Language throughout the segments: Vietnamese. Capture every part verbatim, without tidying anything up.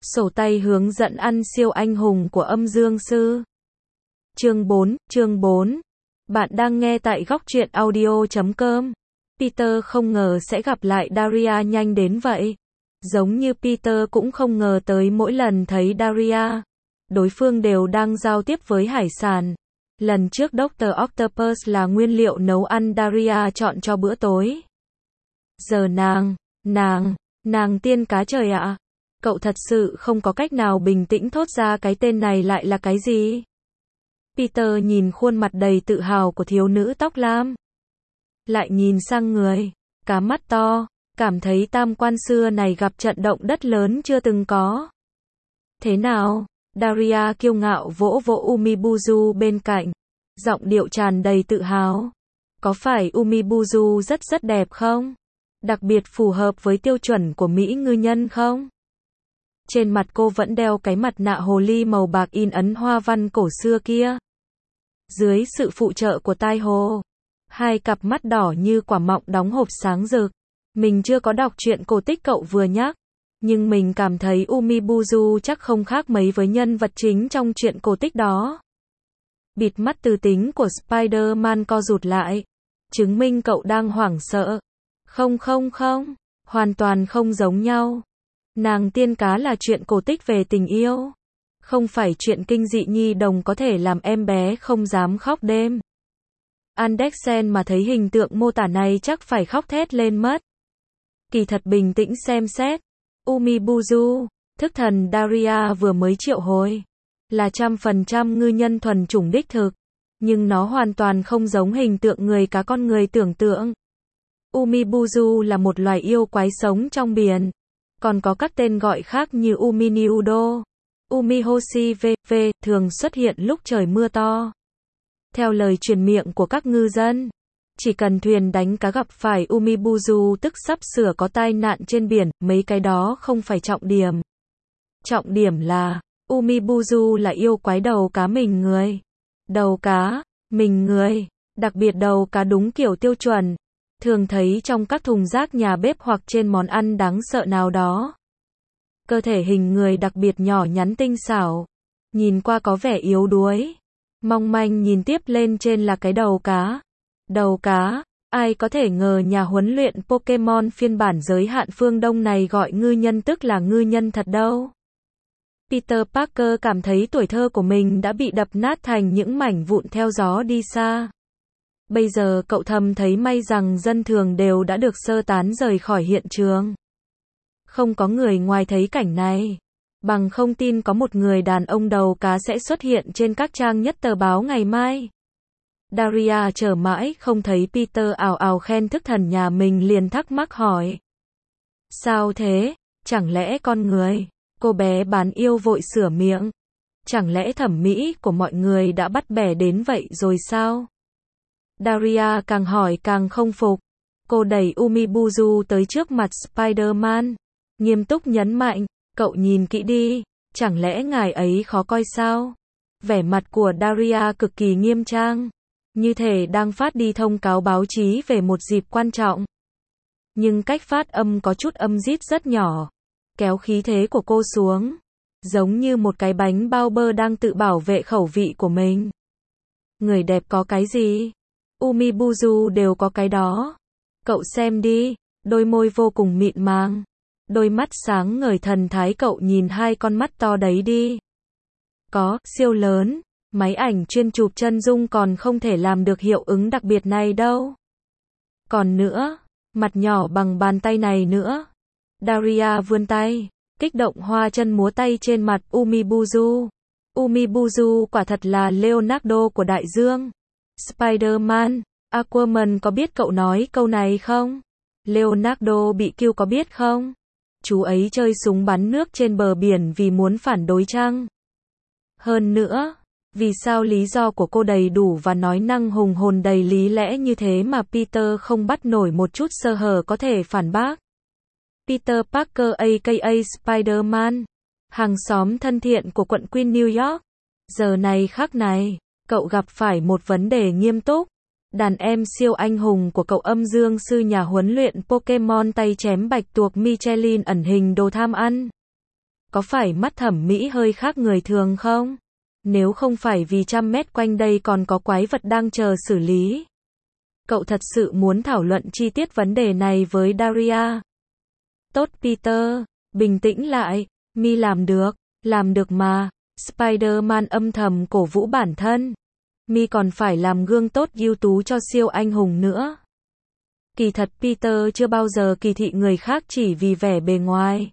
Sổ tay hướng dẫn ăn siêu anh hùng của âm dương sư. Chương bốn, chương bốn. Bạn đang nghe tại góc truyện audio chấm com. Peter không ngờ sẽ gặp lại Daria nhanh đến vậy. Giống như Peter cũng không ngờ tới mỗi lần thấy Daria, đối phương đều đang giao tiếp với hải sản. Lần trước doctor Octopus là nguyên liệu nấu ăn Daria chọn cho bữa tối. Giờ nàng, nàng, nàng tiên cá trời ạ. À. Cậu thật sự không có cách nào bình tĩnh thốt ra cái tên này lại là cái gì? Peter nhìn khuôn mặt đầy tự hào của thiếu nữ tóc lam. Lại nhìn sang người, cá mắt to, cảm thấy tam quan xưa này gặp trận động đất lớn chưa từng có. Thế nào? Daria kiêu ngạo vỗ vỗ Umibuzu bên cạnh, giọng điệu tràn đầy tự hào. Có phải Umibuzu rất rất đẹp không? Đặc biệt phù hợp với tiêu chuẩn của Mỹ ngư nhân không? Trên mặt cô vẫn đeo cái mặt nạ hồ ly màu bạc in ấn hoa văn cổ xưa kia. Dưới sự phụ trợ của tai hồ, hai cặp mắt đỏ như quả mọng đóng hộp sáng rực. Mình chưa có đọc truyện cổ tích cậu vừa nhắc, nhưng mình cảm thấy Umibuzu chắc không khác mấy với nhân vật chính trong truyện cổ tích đó. Bịt mắt từ tính của Spider-Man co rụt lại, chứng minh cậu đang hoảng sợ. Không không không, hoàn toàn không giống nhau. Nàng tiên cá là chuyện cổ tích về tình yêu, không phải chuyện kinh dị nhi đồng có thể làm em bé không dám khóc đêm. Andersen mà thấy hình tượng mô tả này chắc phải khóc thét lên mất. Kỳ thật bình tĩnh xem xét, Umibuzu, thức thần Daria vừa mới triệu hồi, là trăm phần trăm ngư nhân thuần chủng đích thực, nhưng nó hoàn toàn không giống hình tượng người cá con người tưởng tượng. Umibuzu là một loài yêu quái sống trong biển, còn có các tên gọi khác như Uminiudo, Umihoshi vân vân, thường xuất hiện lúc trời mưa to. Theo lời truyền miệng của các ngư dân, chỉ cần thuyền đánh cá gặp phải Umibuzu tức sắp sửa có tai nạn trên biển, mấy cái đó không phải trọng điểm. Trọng điểm là, Umibuzu là yêu quái đầu cá mình người. Đầu cá, mình người, đặc biệt đầu cá đúng kiểu tiêu chuẩn, thường thấy trong các thùng rác nhà bếp hoặc trên món ăn đáng sợ nào đó. Cơ thể hình người đặc biệt nhỏ nhắn tinh xảo, nhìn qua có vẻ yếu đuối, mong manh, nhìn tiếp lên trên là cái đầu cá. Đầu cá, ai có thể ngờ nhà huấn luyện Pokemon phiên bản giới hạn phương Đông này gọi ngư nhân tức là ngư nhân thật đâu. Peter Parker cảm thấy tuổi thơ của mình đã bị đập nát thành những mảnh vụn theo gió đi xa. Bây giờ cậu thầm thấy may rằng dân thường đều đã được sơ tán rời khỏi hiện trường. Không có người ngoài thấy cảnh này. Bằng không tin có một người đàn ông đầu cá sẽ xuất hiện trên các trang nhất tờ báo ngày mai. Daria chờ mãi không thấy Peter ào ào khen thức thần nhà mình liền thắc mắc hỏi. Sao thế? Chẳng lẽ con người? Cô bé bán yêu vội sửa miệng. Chẳng lẽ thẩm mỹ của mọi người đã bắt bẻ đến vậy rồi sao? Daria càng hỏi càng không phục. Cô đẩy Umibuzu tới trước mặt Spider-Man, nghiêm túc nhấn mạnh, cậu nhìn kỹ đi, chẳng lẽ ngài ấy khó coi sao? Vẻ mặt của Daria cực kỳ nghiêm trang, như thể đang phát đi thông cáo báo chí về một dịp quan trọng. Nhưng cách phát âm có chút âm rít rất nhỏ, kéo khí thế của cô xuống, giống như một cái bánh bao bơ đang tự bảo vệ khẩu vị của mình. Người đẹp có cái gì? Umibuzu đều có cái đó. Cậu xem đi, đôi môi vô cùng mịn màng, đôi mắt sáng ngời thần thái, cậu nhìn hai con mắt to đấy đi. Có, siêu lớn, máy ảnh chuyên chụp chân dung còn không thể làm được hiệu ứng đặc biệt này đâu. Còn nữa, mặt nhỏ bằng bàn tay này nữa. Daria vươn tay, kích động hoa chân múa tay trên mặt Umibuzu. Umibuzu quả thật là Leonardo của đại dương. Spider-Man, Aquaman có biết cậu nói câu này không? Leonardo bị kêu có biết không? Chú ấy chơi súng bắn nước trên bờ biển vì muốn phản đối chăng? Hơn nữa, vì sao lý do của cô đầy đủ và nói năng hùng hồn đầy lý lẽ như thế mà Peter không bắt nổi một chút sơ hở có thể phản bác? Peter Parker aka Spider-Man, hàng xóm thân thiện của quận Queen New York. Giờ này khắc này, cậu gặp phải một vấn đề nghiêm túc. Đàn em siêu anh hùng của cậu âm dương sư nhà huấn luyện Pokemon tay chém bạch tuộc Michelin ẩn hình đồ tham ăn. Có phải mắt thẩm mỹ hơi khác người thường không? Nếu không phải vì trăm mét quanh đây còn có quái vật đang chờ xử lý. Cậu thật sự muốn thảo luận chi tiết vấn đề này với Daria. Tốt Peter, bình tĩnh lại, mi làm được, làm được mà. Spider-Man âm thầm cổ vũ bản thân. Mi còn phải làm gương tốt ưu tú cho siêu anh hùng nữa. Kỳ thật Peter chưa bao giờ kỳ thị người khác chỉ vì vẻ bề ngoài.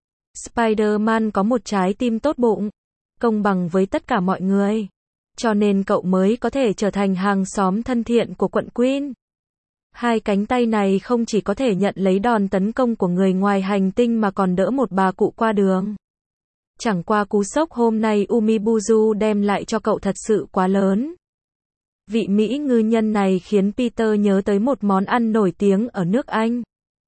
Spider-Man có một trái tim tốt bụng, công bằng với tất cả mọi người. Cho nên cậu mới có thể trở thành hàng xóm thân thiện của quận Queen. Hai cánh tay này không chỉ có thể nhận lấy đòn tấn công của người ngoài hành tinh mà còn đỡ một bà cụ qua đường. Chẳng qua cú sốc hôm nay Umibuzu đem lại cho cậu thật sự quá lớn. Vị Mỹ ngư nhân này khiến Peter nhớ tới một món ăn nổi tiếng ở nước Anh.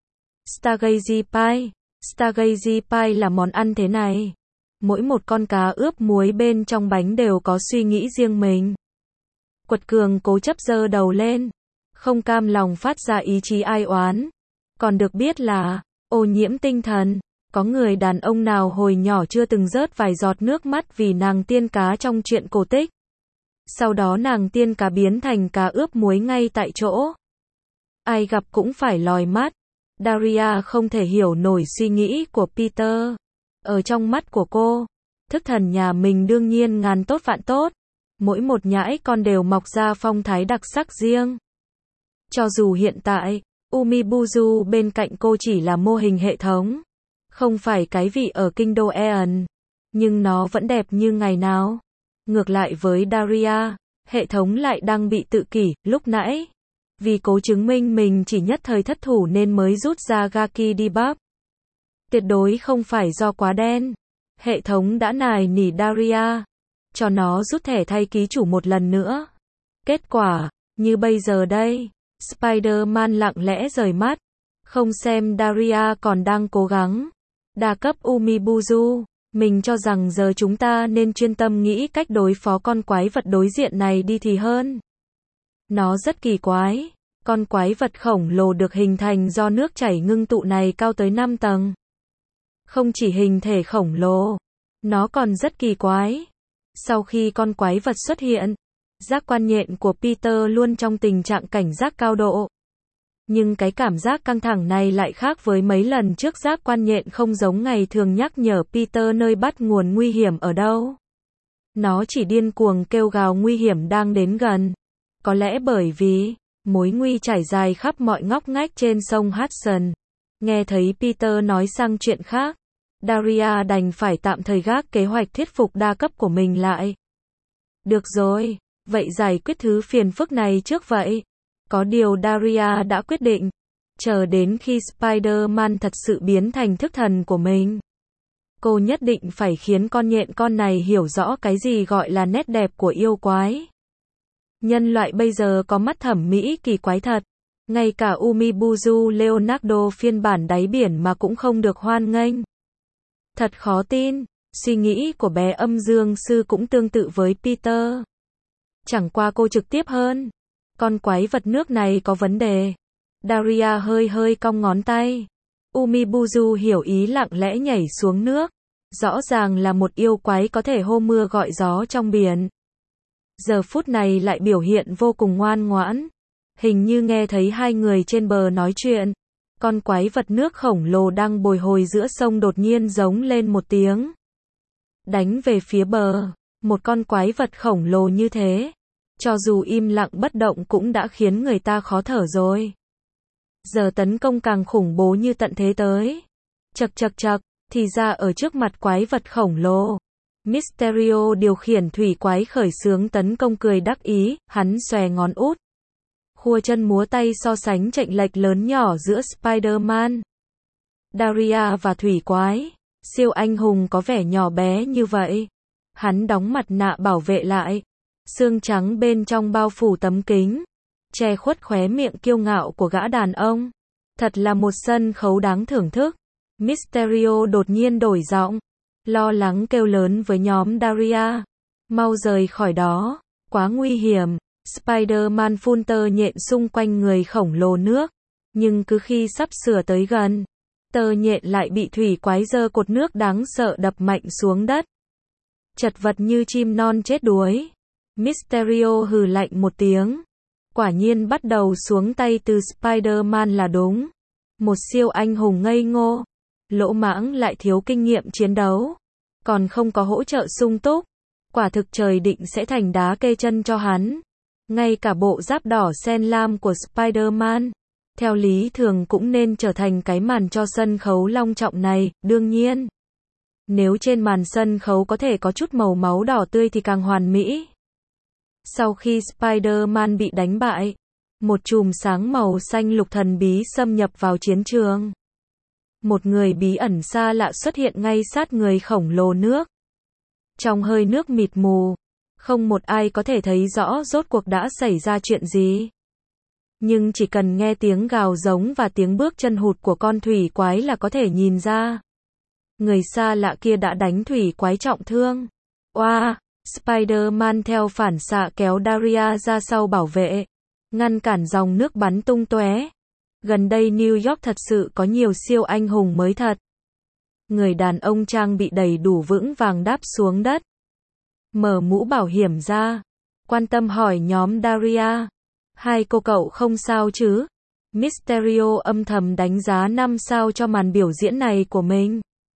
Stargazy Pie. Stargazy Pie là món ăn thế này. Mỗi một con cá ướp muối bên trong bánh đều có suy nghĩ riêng mình. Quật cường cố chấp giơ đầu lên, không cam lòng phát ra ý chí ai oán. Còn được biết là, ô nhiễm tinh thần. Có người đàn ông nào hồi nhỏ chưa từng rớt vài giọt nước mắt vì nàng tiên cá trong truyện cổ tích. Sau đó nàng tiên cá biến thành cá ướp muối ngay tại chỗ. Ai gặp cũng phải lòi mắt. Daria không thể hiểu nổi suy nghĩ của Peter. Ở trong mắt của cô, thức thần nhà mình đương nhiên ngàn tốt vạn tốt. Mỗi một nhãi con đều mọc ra phong thái đặc sắc riêng. Cho dù hiện tại, Umibuzu bên cạnh cô chỉ là mô hình hệ thống. Không phải cái vị ở kinh đô Eon. Nhưng nó vẫn đẹp như ngày nào. Ngược lại với Daria, hệ thống lại đang bị tự kỷ, lúc nãy. Vì cố chứng minh mình chỉ nhất thời thất thủ nên mới rút ra Gaki Debuff. Tuyệt đối không phải do quá đen. Hệ thống đã nài nỉ Daria. Cho nó rút thẻ thay ký chủ một lần nữa. Kết quả, như bây giờ đây. Spider-Man lặng lẽ rời mắt. Không xem Daria còn đang cố gắng. Đa cấp Umibuzu. Mình cho rằng giờ chúng ta nên chuyên tâm nghĩ cách đối phó con quái vật đối diện này đi thì hơn. Nó rất kỳ quái. Con quái vật khổng lồ được hình thành do nước chảy ngưng tụ này cao tới năm tầng. Không chỉ hình thể khổng lồ, nó còn rất kỳ quái. Sau khi con quái vật xuất hiện, giác quan nhện của Peter luôn trong tình trạng cảnh giác cao độ. Nhưng cái cảm giác căng thẳng này lại khác với mấy lần trước, giác quan nhện không giống ngày thường nhắc nhở Peter nơi bắt nguồn nguy hiểm ở đâu. Nó chỉ điên cuồng kêu gào nguy hiểm đang đến gần. Có lẽ bởi vì, mối nguy trải dài khắp mọi ngóc ngách trên sông Hudson. Nghe thấy Peter nói sang chuyện khác, Daria đành phải tạm thời gác kế hoạch thuyết phục đa cấp của mình lại. Được rồi, vậy giải quyết thứ phiền phức này trước vậy. Có điều Daria đã quyết định, chờ đến khi Spider-Man thật sự biến thành thức thần của mình. Cô nhất định phải khiến con nhện con này hiểu rõ cái gì gọi là nét đẹp của yêu quái. Nhân loại bây giờ có mắt thẩm mỹ kỳ quái thật. Ngay cả Umibuzu Leonardo phiên bản đáy biển mà cũng không được hoan nghênh. Thật khó tin, suy nghĩ của bé âm dương sư cũng tương tự với Peter. Chẳng qua cô trực tiếp hơn. Con quái vật nước này có vấn đề. Daria hơi hơi cong ngón tay. Umibuzu hiểu ý lặng lẽ nhảy xuống nước. Rõ ràng là một yêu quái có thể hô mưa gọi gió trong biển. Giờ phút này lại biểu hiện vô cùng ngoan ngoãn. Hình như nghe thấy hai người trên bờ nói chuyện. Con quái vật nước khổng lồ đang bồi hồi giữa sông đột nhiên giống lên một tiếng. Đánh về phía bờ. Một con quái vật khổng lồ như thế. Cho dù im lặng bất động cũng đã khiến người ta khó thở rồi. Giờ tấn công càng khủng bố như tận thế tới. Chật chật chật, thì ra ở trước mặt quái vật khổng lồ. Mysterio điều khiển thủy quái khởi xướng tấn công cười đắc ý, hắn xòe ngón út. Khua chân múa tay so sánh chệch lệch lớn nhỏ giữa Spider-Man, Daria và thủy quái. Siêu anh hùng có vẻ nhỏ bé như vậy. Hắn đóng mặt nạ bảo vệ lại. Xương trắng bên trong bao phủ tấm kính. Che khuất khóe miệng kiêu ngạo của gã đàn ông. Thật là một sân khấu đáng thưởng thức. Mysterio đột nhiên đổi giọng. Lo lắng kêu lớn với nhóm Daria. Mau rời khỏi đó. Quá nguy hiểm. Spider-Man phun tơ nhện xung quanh người khổng lồ nước. Nhưng cứ khi sắp sửa tới gần, Tơ nhện lại bị thủy quái giơ cột nước đáng sợ đập mạnh xuống đất. Chật vật như chim non chết đuối. Mysterio hừ lạnh một tiếng. Quả nhiên bắt đầu xuống tay từ Spider-Man là đúng. Một siêu anh hùng ngây ngô. Lỗ mãng lại thiếu kinh nghiệm chiến đấu. Còn không có hỗ trợ sung túc. Quả thực trời định sẽ thành đá kê chân cho hắn. Ngay cả bộ giáp đỏ sen lam của Spider-Man, theo lý thường cũng nên trở thành cái màn cho sân khấu long trọng này, đương nhiên. Nếu trên màn sân khấu có thể có chút màu máu đỏ tươi thì càng hoàn mỹ. Sau khi Spider-Man bị đánh bại, một chùm sáng màu xanh lục thần bí xâm nhập vào chiến trường. Một người bí ẩn xa lạ xuất hiện ngay sát người khổng lồ nước. Trong hơi nước mịt mù, không một ai có thể thấy rõ rốt cuộc đã xảy ra chuyện gì. Nhưng chỉ cần nghe tiếng gào giống và tiếng bước chân hụt của con thủy quái là có thể nhìn ra. Người xa lạ kia đã đánh thủy quái trọng thương. Oa, Spider-Man theo phản xạ kéo Daria ra sau bảo vệ, ngăn cản dòng nước bắn tung tóe. Gần đây New York thật sự có nhiều siêu anh hùng mới thật. Người đàn ông trang bị đầy đủ vững vàng đáp xuống đất. Mở mũ bảo hiểm ra. Quan tâm hỏi nhóm Daria. Hai cô cậu không sao chứ? Mysterio âm thầm đánh giá năm sao cho màn biểu diễn này của mình.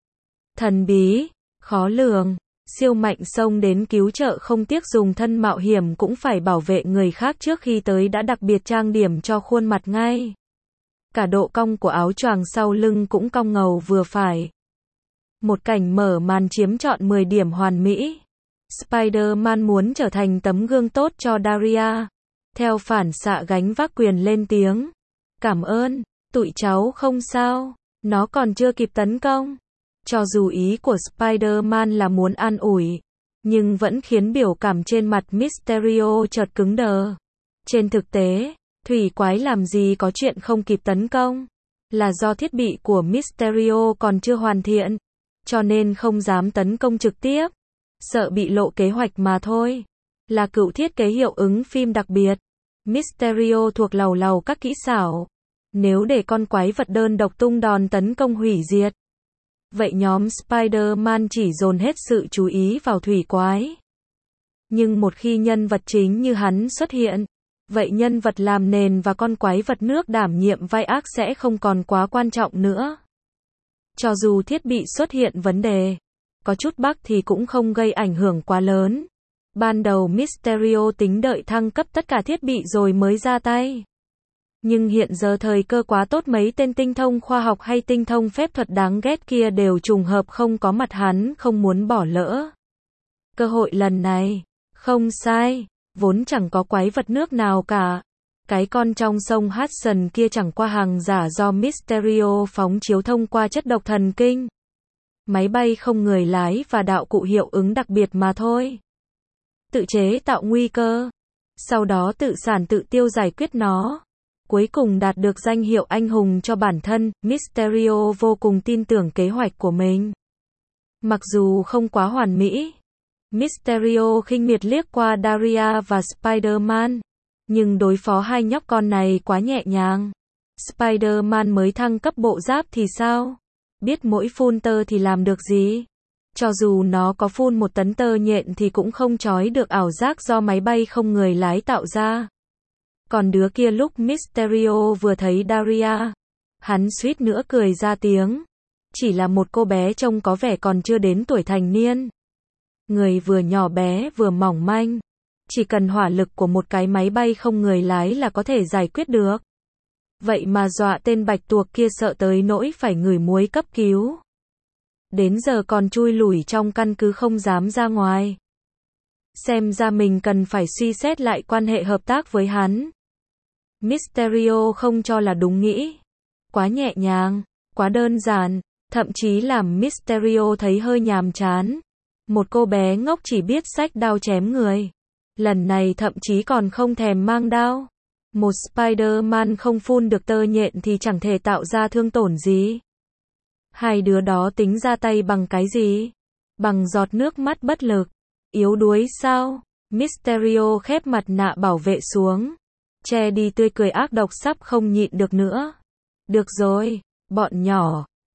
Thần bí, khó lường, siêu mạnh xông đến cứu trợ không tiếc dùng thân mạo hiểm cũng phải bảo vệ người khác trước khi tới đã đặc biệt trang điểm cho khuôn mặt ngay. Cả độ cong của áo choàng sau lưng cũng cong ngầu vừa phải. Một cảnh mở màn chiếm trọn mười điểm hoàn mỹ. Spider-Man muốn trở thành tấm gương tốt cho Daria. Theo phản xạ gánh vác quyền lên tiếng. Cảm ơn, tụi cháu không sao, nó còn chưa kịp tấn công. Cho dù ý của Spider-Man là muốn an ủi, nhưng vẫn khiến biểu cảm trên mặt Mysterio chợt cứng đờ. Trên thực tế, thủy quái làm gì có chuyện không kịp tấn công. Là do thiết bị của Mysterio còn chưa hoàn thiện, cho nên không dám tấn công trực tiếp. Sợ bị lộ kế hoạch mà thôi. Là cựu thiết kế hiệu ứng phim đặc biệt. Mysterio thuộc lầu lầu các kỹ xảo. Nếu để con quái vật đơn độc tung đòn tấn công hủy diệt, vậy nhóm Spider-Man chỉ dồn hết sự chú ý vào thủy quái. Nhưng một khi nhân vật chính như hắn xuất hiện, vậy nhân vật làm nền và con quái vật nước đảm nhiệm vai ác sẽ không còn quá quan trọng nữa. Cho dù thiết bị xuất hiện vấn đề, có chút bug thì cũng không gây ảnh hưởng quá lớn. Ban đầu Mysterio tính đợi thăng cấp tất cả thiết bị rồi mới ra tay. Nhưng hiện giờ thời cơ quá tốt, mấy tên tinh thông khoa học hay tinh thông phép thuật đáng ghét kia đều trùng hợp không có mặt, hắn không muốn bỏ lỡ cơ hội lần này. Không sai, vốn chẳng có quái vật nước nào cả. Cái con trong sông Hudson kia chẳng qua hàng giả do Mysterio phóng chiếu thông qua chất độc thần kinh, máy bay không người lái và đạo cụ hiệu ứng đặc biệt mà thôi. Tự chế tạo nguy cơ, sau đó tự sản tự tiêu giải quyết nó. Cuối cùng đạt được danh hiệu anh hùng cho bản thân, Mysterio vô cùng tin tưởng kế hoạch của mình. Mặc dù không quá hoàn mỹ, Mysterio khinh miệt liếc qua Daria và Spider-Man, nhưng đối phó hai nhóc con này quá nhẹ nhàng. Spider-Man mới thăng cấp bộ giáp thì sao? Biết mỗi phun tơ thì làm được gì? Cho dù nó có phun một tấn tơ nhện thì cũng không trói được ảo giác do máy bay không người lái tạo ra. Còn đứa kia lúc Mysterio vừa thấy Daria, hắn suýt nữa cười ra tiếng. Chỉ là một cô bé trông có vẻ còn chưa đến tuổi thành niên. Người vừa nhỏ bé vừa mỏng manh. Chỉ cần hỏa lực của một cái máy bay không người lái là có thể giải quyết được. Vậy mà dọa tên bạch tuộc kia sợ tới nỗi phải ngửi muối cấp cứu. Đến giờ còn chui lủi trong căn cứ không dám ra ngoài. Xem ra mình cần phải suy xét lại quan hệ hợp tác với hắn. Mysterio không cho là đúng nghĩ. Quá nhẹ nhàng, quá đơn giản, thậm chí làm Mysterio thấy hơi nhàm chán. Một cô bé ngốc chỉ biết xách đao chém người. Lần này thậm chí còn không thèm mang đao. Một Spider-Man không phun được tơ nhện thì chẳng thể tạo ra thương tổn gì. Hai đứa đó tính ra tay bằng cái gì? Bằng giọt nước mắt bất lực. Yếu đuối sao? Mysterio khép mặt nạ bảo vệ xuống. Che đi tươi cười ác độc sắp không nhịn được nữa. Được rồi, bọn nhỏ.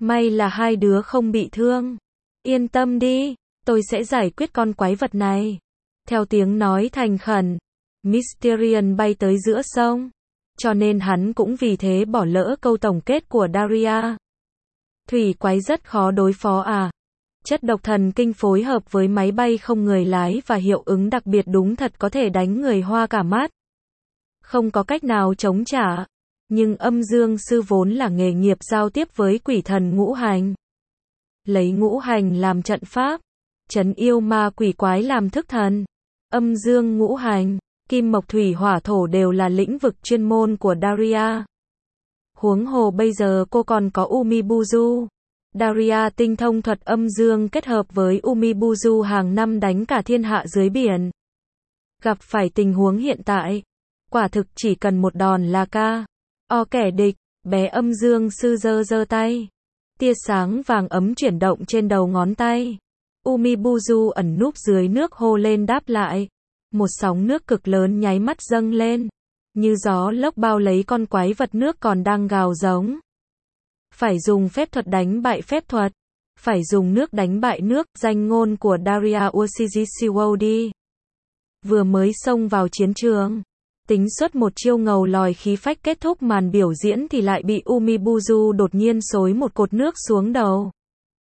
May là hai đứa không bị thương. Yên tâm đi, tôi sẽ giải quyết con quái vật này. Theo tiếng nói thành khẩn, Mysterion bay tới giữa sông. Cho nên hắn cũng vì thế bỏ lỡ câu tổng kết của Daria. Thủy quái rất khó đối phó à? Chất độc thần kinh phối hợp với máy bay không người lái và hiệu ứng đặc biệt đúng thật có thể đánh người hoa cả mắt. Không có cách nào chống trả. Nhưng âm dương sư vốn là nghề nghiệp giao tiếp với quỷ thần ngũ hành. Lấy ngũ hành làm trận pháp. Trấn yêu ma quỷ quái làm thức thần. Âm dương ngũ hành, kim mộc thủy hỏa thổ đều là lĩnh vực chuyên môn của Daria. Huống hồ bây giờ cô còn có Umibuzu. Daria tinh thông thuật âm dương kết hợp với Umibuzu hàng năm đánh cả thiên hạ dưới biển. Gặp phải tình huống hiện tại, quả thực chỉ cần một đòn là ca o kẻ địch. Bé âm dương sư giơ giơ tay. Tia sáng vàng ấm chuyển động trên đầu ngón tay. Umibuzu ẩn núp dưới nước hô lên đáp lại. Một sóng nước cực lớn nháy mắt dâng lên. Như gió lốc bao lấy con quái vật nước còn đang gào giống. Phải dùng phép thuật đánh bại phép thuật. Phải dùng nước đánh bại nước, danh ngôn của Daria Ushijishiwodi. Vừa mới xông vào chiến trường. Tính xuất một chiêu ngầu lòi khí phách kết thúc màn biểu diễn thì lại bị Umibuzu đột nhiên xối một cột nước xuống đầu.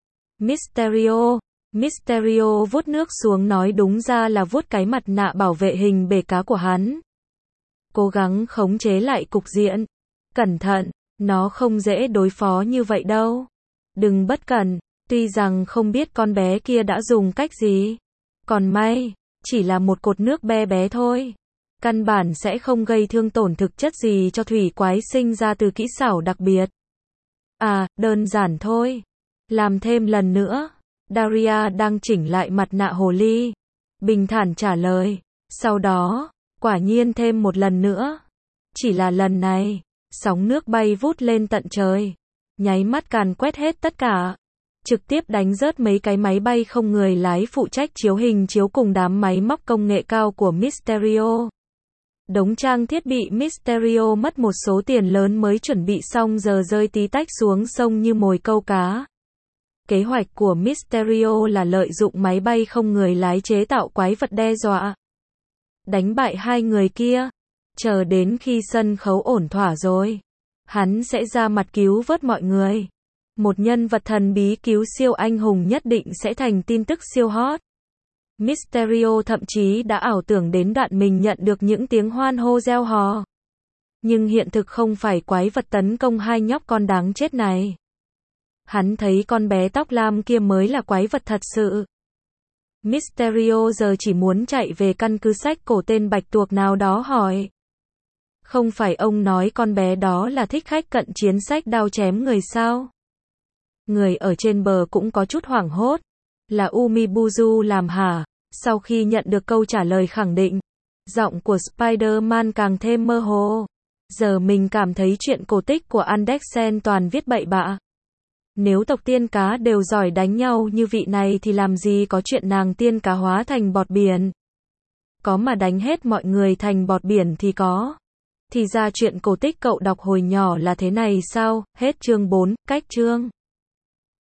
Mysterio. Mysterio vuốt nước xuống nói đúng ra là vuốt cái mặt nạ bảo vệ hình bể cá của hắn. Cố gắng khống chế lại cục diện. Cẩn thận, nó không dễ đối phó như vậy đâu. Đừng bất cẩn, tuy rằng không biết con bé kia đã dùng cách gì. Còn may, chỉ là một cột nước bé bé thôi. Căn bản sẽ không gây thương tổn thực chất gì cho thủy quái sinh ra từ kỹ xảo đặc biệt. À, đơn giản thôi. Làm thêm lần nữa. Daria đang chỉnh lại mặt nạ hồ ly. Bình thản trả lời. Sau đó, quả nhiên thêm một lần nữa. Chỉ là lần này, sóng nước bay vút lên tận trời. Nháy mắt càn quét hết tất cả. Trực tiếp đánh rớt mấy cái máy bay không người lái phụ trách chiếu hình chiếu cùng đám máy móc công nghệ cao của Mysterio. Đống trang thiết bị Mysterio mất một số tiền lớn mới chuẩn bị xong giờ rơi tí tách xuống sông như mồi câu cá. Kế hoạch của Mysterio là lợi dụng máy bay không người lái chế tạo quái vật đe dọa. Đánh bại hai người kia. Chờ đến khi sân khấu ổn thỏa rồi. Hắn sẽ ra mặt cứu vớt mọi người. Một nhân vật thần bí cứu siêu anh hùng nhất định sẽ thành tin tức siêu hot. Mysterio thậm chí đã ảo tưởng đến đoạn mình nhận được những tiếng hoan hô reo hò. Nhưng hiện thực không phải quái vật tấn công hai nhóc con đáng chết này. Hắn thấy con bé tóc lam kia mới là quái vật thật sự. Mysterio giờ chỉ muốn chạy về căn cứ sách cổ tên bạch tuộc nào đó hỏi. Không phải ông nói con bé đó là thích khách cận chiến sách đao chém người sao? Người ở trên bờ cũng có chút hoảng hốt. Là Umibuzu làm hả? Sau khi nhận được câu trả lời khẳng định, giọng của Spider-Man càng thêm mơ hồ. Giờ mình cảm thấy chuyện cổ tích của Andersen toàn viết bậy bạ. Nếu tộc tiên cá đều giỏi đánh nhau như vị này thì làm gì có chuyện nàng tiên cá hóa thành bọt biển. Có mà đánh hết mọi người thành bọt biển thì có. Thì ra chuyện cổ tích cậu đọc hồi nhỏ là thế này sao? Hết chương bốn, cách chương.